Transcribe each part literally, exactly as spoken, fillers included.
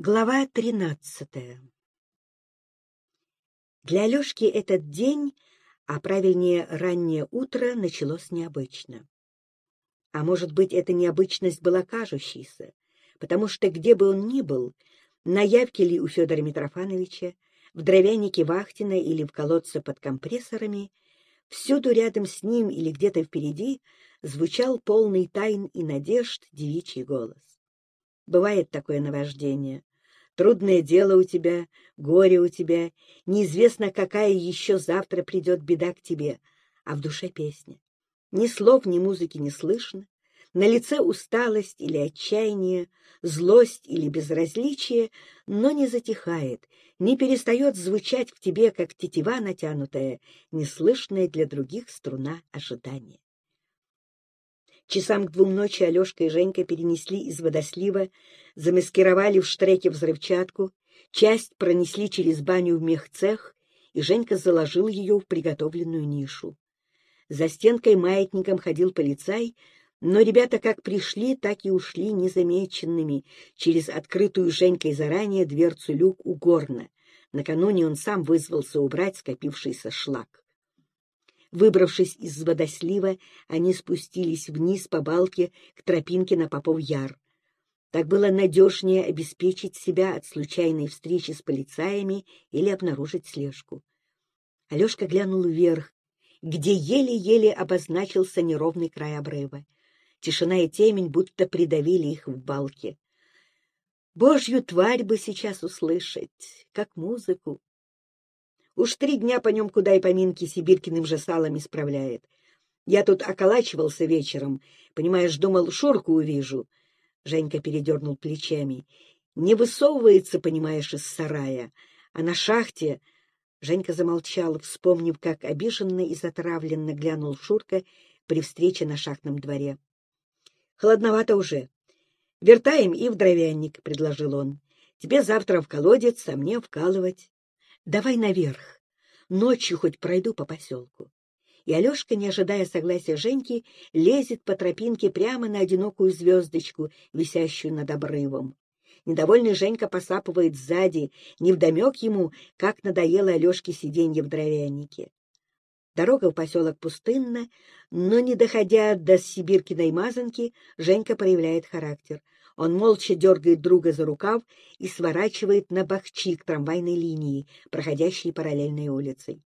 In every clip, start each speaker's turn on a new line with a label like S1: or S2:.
S1: Глава тринадцатая. Для Алешки этот день, а правильнее раннее утро, началось необычно. А может быть, эта необычность была кажущейся, потому что где бы он ни был, на явке ли у Федора Митрофановича, в дровянике Вахтина или в колодце под компрессорами, всюду рядом с ним или где-то впереди звучал полный тайн и надежд девичий голос. Бывает такое наваждение. Трудное дело у тебя, горе у тебя, неизвестно, какая еще завтра придет беда к тебе, а в душе песня. Ни слов, ни музыки не слышно, на лице усталость или отчаяние, злость или безразличие, но не затихает, не перестает звучать в тебе, как тетива натянутая, неслышная для других струна ожидания. Часам к двум ночи Алешка и Женька перенесли из водослива, замаскировали в штреке взрывчатку, часть пронесли через баню в мехцех, и Женька заложил ее в приготовленную нишу. За стенкой маятником ходил полицай, но ребята как пришли, так и ушли незамеченными через открытую Женькой заранее дверцу люк у горна. Накануне он сам вызвался убрать скопившийся шлак. Выбравшись из водослива, они спустились вниз по балке к тропинке на Попов Яр. Так было надежнее обеспечить себя от случайной встречи с полицаями или обнаружить слежку. Алешка глянул вверх, где еле-еле обозначился неровный край обрыва. Тишина и темень будто придавили их в балке. Божью тварь бы сейчас услышать, как музыку. Уж три дня по нем куда и поминки Сибирькиным же салом исправляет. Я тут околачивался вечером, понимаешь, думал, Шурку увижу. Женька передернул плечами. Не высовывается, понимаешь, из сарая, а на шахте... Женька замолчал, вспомнив, как обиженно и затравленно глянул Шурка при встрече на шахтном дворе. — Холодновато уже. — Вертаем и в дровяник, — предложил он. — Тебе завтра в колодец, а мне вкалывать. Давай наверх. Ночью хоть пройду по поселку. И Алешка, не ожидая согласия Женьки, лезет по тропинке прямо на одинокую звездочку, висящую над обрывом. Недовольный Женька посапывает сзади, невдомек ему, как надоело Алешке сиденье в дровянике. Дорога в поселок пустынна, но, не доходя до Сибиркиной мазанки, Женька проявляет характер. Он молча дергает друга за рукав и сворачивает на бахчи к трамвайной линии, проходящей параллельной улицей.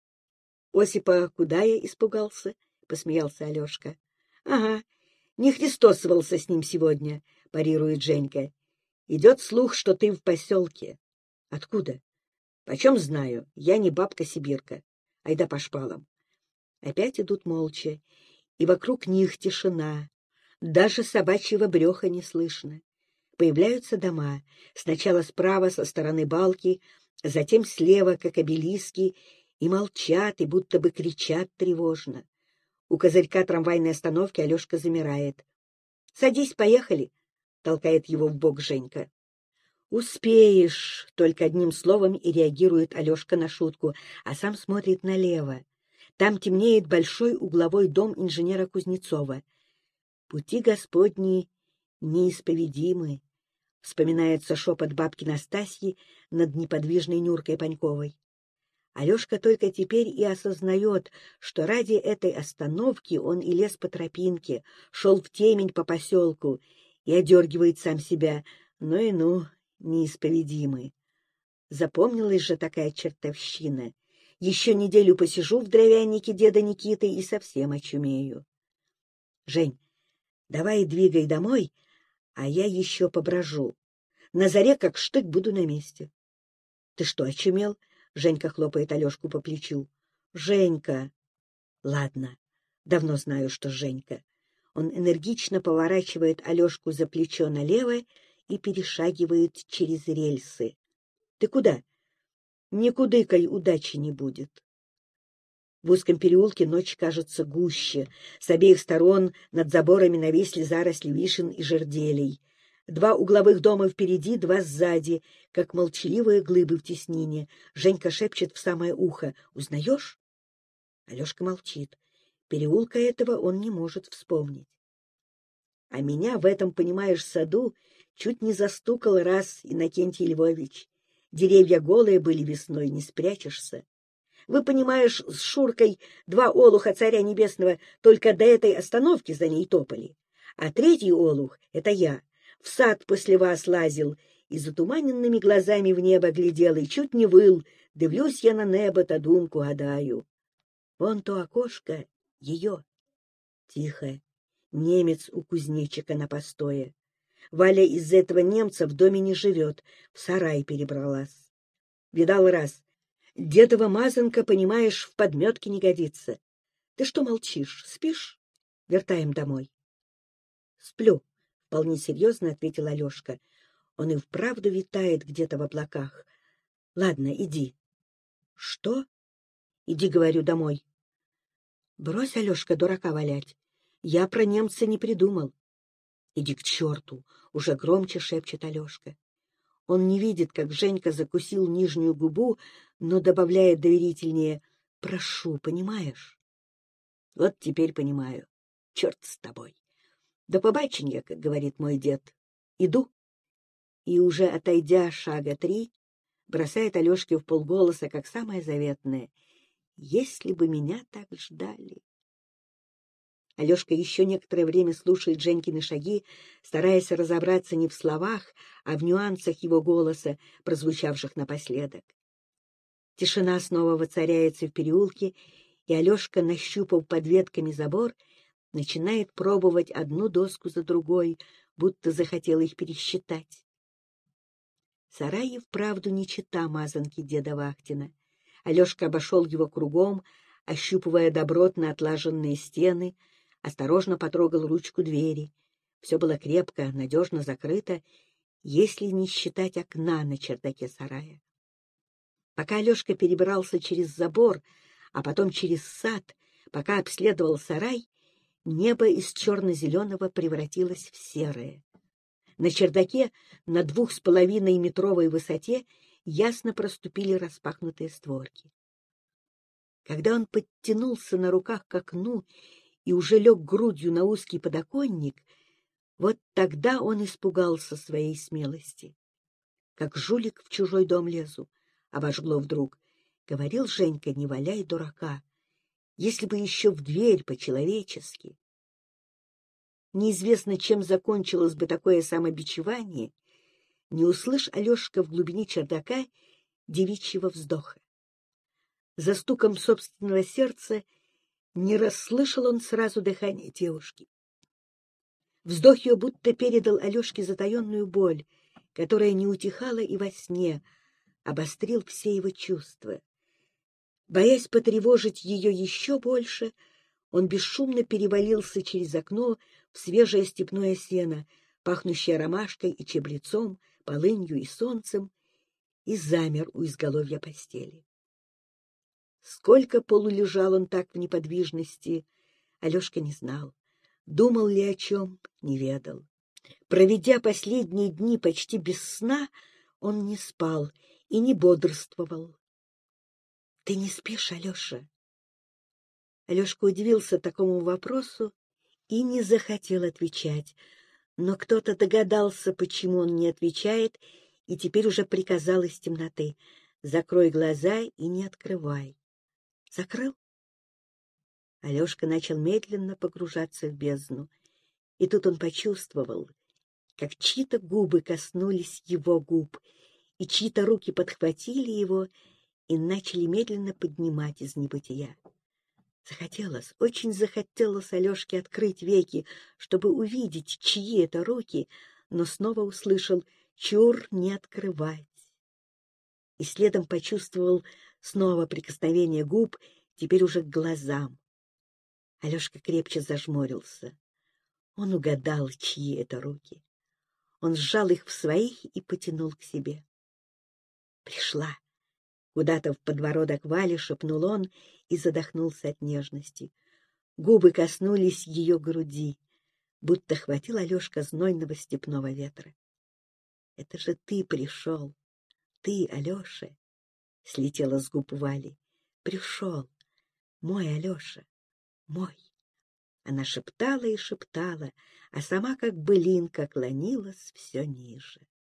S1: — Осипа куда я испугался? — посмеялся Алешка. — Ага, не христосовался с ним сегодня, — парирует Женька. — Идет слух, что ты в поселке. — Откуда? — Почем знаю, я не бабка-сибирка. Айда по шпалам. Опять идут молча, и вокруг них тишина. Даже собачьего брёха не слышно. Появляются дома. Сначала справа со стороны балки, затем слева, как обелиски, и молчат, и будто бы кричат тревожно. У козырька трамвайной остановки Алешка замирает. — Садись, поехали, — толкает его в бок Женька. — Успеешь, — только одним словом и реагирует Алешка на шутку, а сам смотрит налево. Там темнеет большой угловой дом инженера Кузнецова. Пути Господни неисповедимы, вспоминается шепот бабки Настасьи над неподвижной Нюркой Паньковой. Алешка только теперь и осознает, что ради этой остановки он и лез по тропинке, шел в темень по поселку и одергивает сам себя. Ну и ну, неисповедимы. Запомнилась же такая чертовщина. Еще неделю посижу в дровянике деда Никиты и совсем очумею. Жень, давай двигай домой, а я еще поброжу. На заре, как штык, буду на месте. — Ты что, очумел? — Женька хлопает Алешку по плечу. — Женька! — Ладно, давно знаю, что Женька. Он энергично поворачивает Алешку за плечо налево и перешагивает через рельсы. — Ты куда? — Никудыкай, удачи не будет. В узком переулке ночь кажется гуще. С обеих сторон над заборами нависли заросли вишен и жерделей. Два угловых дома впереди, два сзади, как молчаливые глыбы в теснине. Женька шепчет в самое ухо: «Узнаешь?» Алешка молчит. Переулка этого он не может вспомнить. А меня в этом, понимаешь, саду Чуть не застукал раз Иннокентий Львович. Деревья голые были весной, не спрячешься. Вы, понимаешь, с Шуркой два олуха царя небесного только до этой остановки за ней топали. А третий олух — это я. В сад после вас лазил и затуманенными глазами в небо глядел, и чуть не выл. Дивлюсь я на небо, та думку гадаю. Вон то окошко — ее. Тихо. Немец у кузнечика на постое. Валя из-за этого немца в доме не живет, в сарай перебралась. Видал раз. Дедова мазанка, понимаешь, в подметке не годится. Ты что молчишь? Спишь? Вертаем домой. Сплю, — вполне серьезно ответил Алешка. Он и вправду витает где-то в облаках. Ладно, иди. Что? Иди, говорю, домой. Брось, Алешка, дурака валять. Я про немца не придумал. Иди к черту, — уже громче шепчет Алешка. Он не видит, как Женька закусил нижнюю губу, но добавляет доверительнее: прошу, понимаешь? Вот теперь понимаю. Черт с тобой. До побаченья, как говорит мой дед. Иду. И уже отойдя шага три, бросает Алешке вполголоса, как самое заветное: если бы меня так ждали. Алешка еще некоторое время слушает Женькины шаги, стараясь разобраться не в словах, а в нюансах его голоса, прозвучавших напоследок. Тишина снова воцаряется в переулке, и Алешка, нащупав под ветками забор, начинает пробовать одну доску за другой, будто захотел их пересчитать. Сарай и вправду не чета мазанки деда Вахтина. Алешка обошел его кругом, ощупывая добротно отлаженные стены, осторожно потрогал ручку двери. Все было крепко, надежно закрыто, если не считать окна на чердаке сарая. Пока Алешка перебирался через забор, а потом через сад, пока обследовал сарай, небо из черно-зеленого превратилось в серое. На чердаке на двух с половиной метровой высоте ясно проступили распахнутые створки. Когда он подтянулся на руках к окну и уже лег грудью на узкий подоконник, вот тогда он испугался своей смелости. Как жулик в чужой дом лезу, обожгло вдруг. Говорил Женька: не валяй дурака, если бы еще в дверь по-человечески. Неизвестно, чем закончилось бы такое самобичевание, не услышь Алешка в глубине чердака девичьего вздоха. За стуком собственного сердца не расслышал он сразу дыхание девушки. Вздох ее будто передал Алешке затаенную боль, которая не утихала и во сне, обострил все его чувства. Боясь потревожить ее еще больше, он бесшумно перевалился через окно в свежее степное сено, пахнущее ромашкой и чабрецом, полынью и солнцем, и замер у изголовья постели. Сколько полулежал он так в неподвижности, Алешка не знал. Думал ли о чем — не ведал. Проведя последние дни почти без сна, он не спал и не бодрствовал. — Ты не спишь, Алеша? Алешка удивился такому вопросу и не захотел отвечать, но кто-то догадался, почему он не отвечает, и теперь уже приказал из темноты: закрой глаза и не открывай. Закрыл? Алешка начал медленно погружаться в бездну, и тут он почувствовал, как чьи-то губы коснулись его губ, и чьи-то руки подхватили его и начали медленно поднимать из небытия. Захотелось, очень захотелось Алешке открыть веки, чтобы увидеть, чьи это руки, но снова услышал: чур, не открывать. И следом почувствовал снова прикосновение губ, теперь уже к глазам. Алешка крепче зажмурился. Он угадал, чьи это руки. Он сжал их в своих и потянул к себе. Пришла. Куда-то в подбородок Вали шепнул он и задохнулся от нежности. Губы коснулись ее груди, будто хватил Алешка знойного степного ветра. — Это же ты пришел, ты, Алеша! — слетела с губ Вали. — Пришел, мой Алеша, мой. Она шептала и шептала, а сама, как былинка, клонилась все ниже.